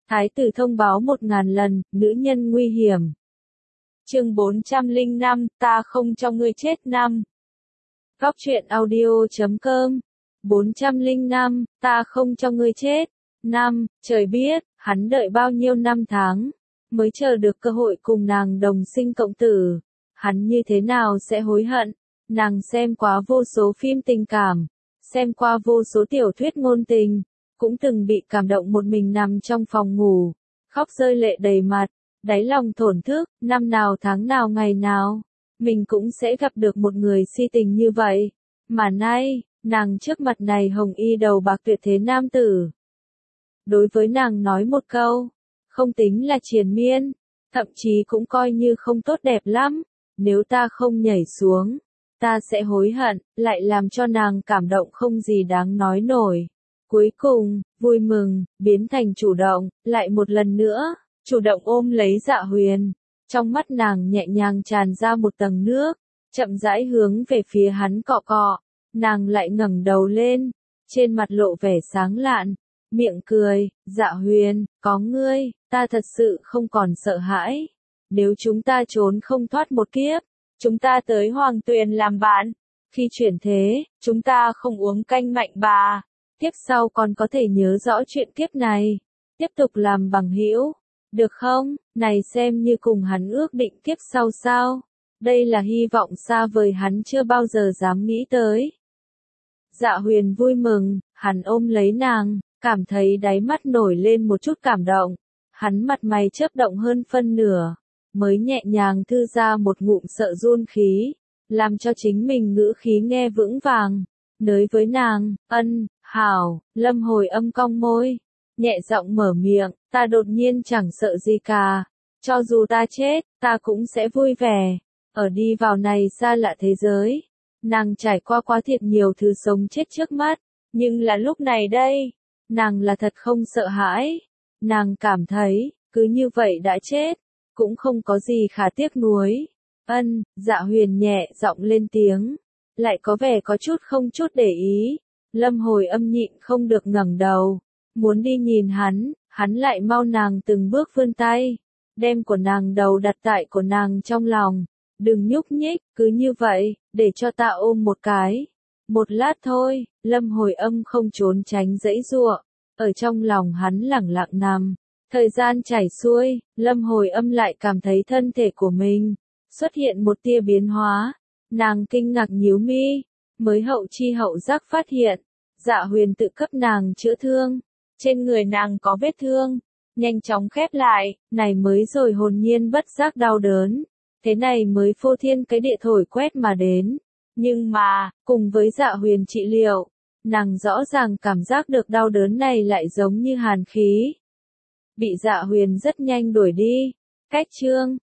Thái tử thông báo 1000 lần, nữ nhân nguy hiểm. Chương 405, ta không cho ngươi chết năm. Góc truyện audio.com 405, ta không cho ngươi chết. Năm, trời biết, hắn đợi bao nhiêu năm tháng, mới chờ được cơ hội cùng nàng đồng sinh cộng tử. Hắn như thế nào sẽ hối hận? Nàng xem quá vô số phim tình cảm, xem qua vô số tiểu thuyết ngôn tình, cũng từng bị cảm động một mình nằm trong phòng ngủ, khóc rơi lệ đầy mặt, đáy lòng thổn thức, năm nào tháng nào ngày nào, mình cũng sẽ gặp được một người si tình như vậy. Mà nay, nàng trước mặt này hồng y đầu bạc tuyệt thế nam tử. Đối với nàng nói một câu, không tính là triền miên, thậm chí cũng coi như không tốt đẹp lắm, nếu ta không nhảy xuống, ta sẽ hối hận, lại làm cho nàng cảm động không gì đáng nói nổi. Cuối cùng, vui mừng, biến thành chủ động, lại một lần nữa, chủ động ôm lấy Dạ Huyền. Trong mắt nàng nhẹ nhàng tràn ra một tầng nước, chậm rãi hướng về phía hắn cọ cọ, nàng lại ngẩng đầu lên, trên mặt lộ vẻ sáng lạn, miệng cười, Dạ Huyền, có ngươi, ta thật sự không còn sợ hãi. Nếu chúng ta trốn không thoát một kiếp, chúng ta tới Hoàng Tuyền làm bạn. Khi chuyển thế, chúng ta không uống canh mạnh bà. Kiếp sau còn có thể nhớ rõ chuyện kiếp này, tiếp tục làm bằng hữu, được không? Này xem như cùng hắn ước định kiếp sau sao? Đây là hy vọng xa vời hắn chưa bao giờ dám nghĩ tới. Dạ Huyền vui mừng, hắn ôm lấy nàng, cảm thấy đáy mắt nổi lên một chút cảm động. Hắn mặt mày chớp động hơn phân nửa, mới nhẹ nhàng thư ra một ngụm sợ run khí, làm cho chính mình ngữ khí nghe vững vàng. Nới với nàng, ân, hảo, Lâm Hồi Âm cong môi, nhẹ giọng mở miệng, ta đột nhiên chẳng sợ gì cả, cho dù ta chết, ta cũng sẽ vui vẻ, ở đi vào này xa lạ thế giới. Nàng trải qua quá thiệt nhiều thứ sống chết trước mắt, nhưng là lúc này đây, nàng là thật không sợ hãi, nàng cảm thấy, cứ như vậy đã chết, cũng không có gì khá tiếc nuối. Ân, Dạ Huyền nhẹ giọng lên tiếng, lại có vẻ có chút không chút để ý. Lâm Hồi Âm nhịn không được ngẩng đầu, muốn đi nhìn hắn lại mau nàng từng bước vươn tay, đem của nàng đầu đặt tại của nàng trong lòng, đừng nhúc nhích, cứ như vậy, để cho ta ôm một cái. Một lát thôi, Lâm Hồi Âm không trốn tránh giãy giụa, ở trong lòng hắn lẳng lặng nằm. Thời gian chảy xuôi, Lâm Hồi Âm lại cảm thấy thân thể của mình xuất hiện một tia biến hóa. Nàng kinh ngạc nhíu mi, mới hậu chi hậu giác phát hiện, Dạ Huyền tự cấp nàng chữa thương, trên người nàng có vết thương, nhanh chóng khép lại, này mới rồi hồn nhiên bất giác đau đớn, thế này mới phô thiên cái địa thổi quét mà đến. Nhưng mà, cùng với Dạ Huyền trị liệu, nàng rõ ràng cảm giác được đau đớn này lại giống như hàn khí. Bị Dạ Huyền rất nhanh đuổi đi. Cách chương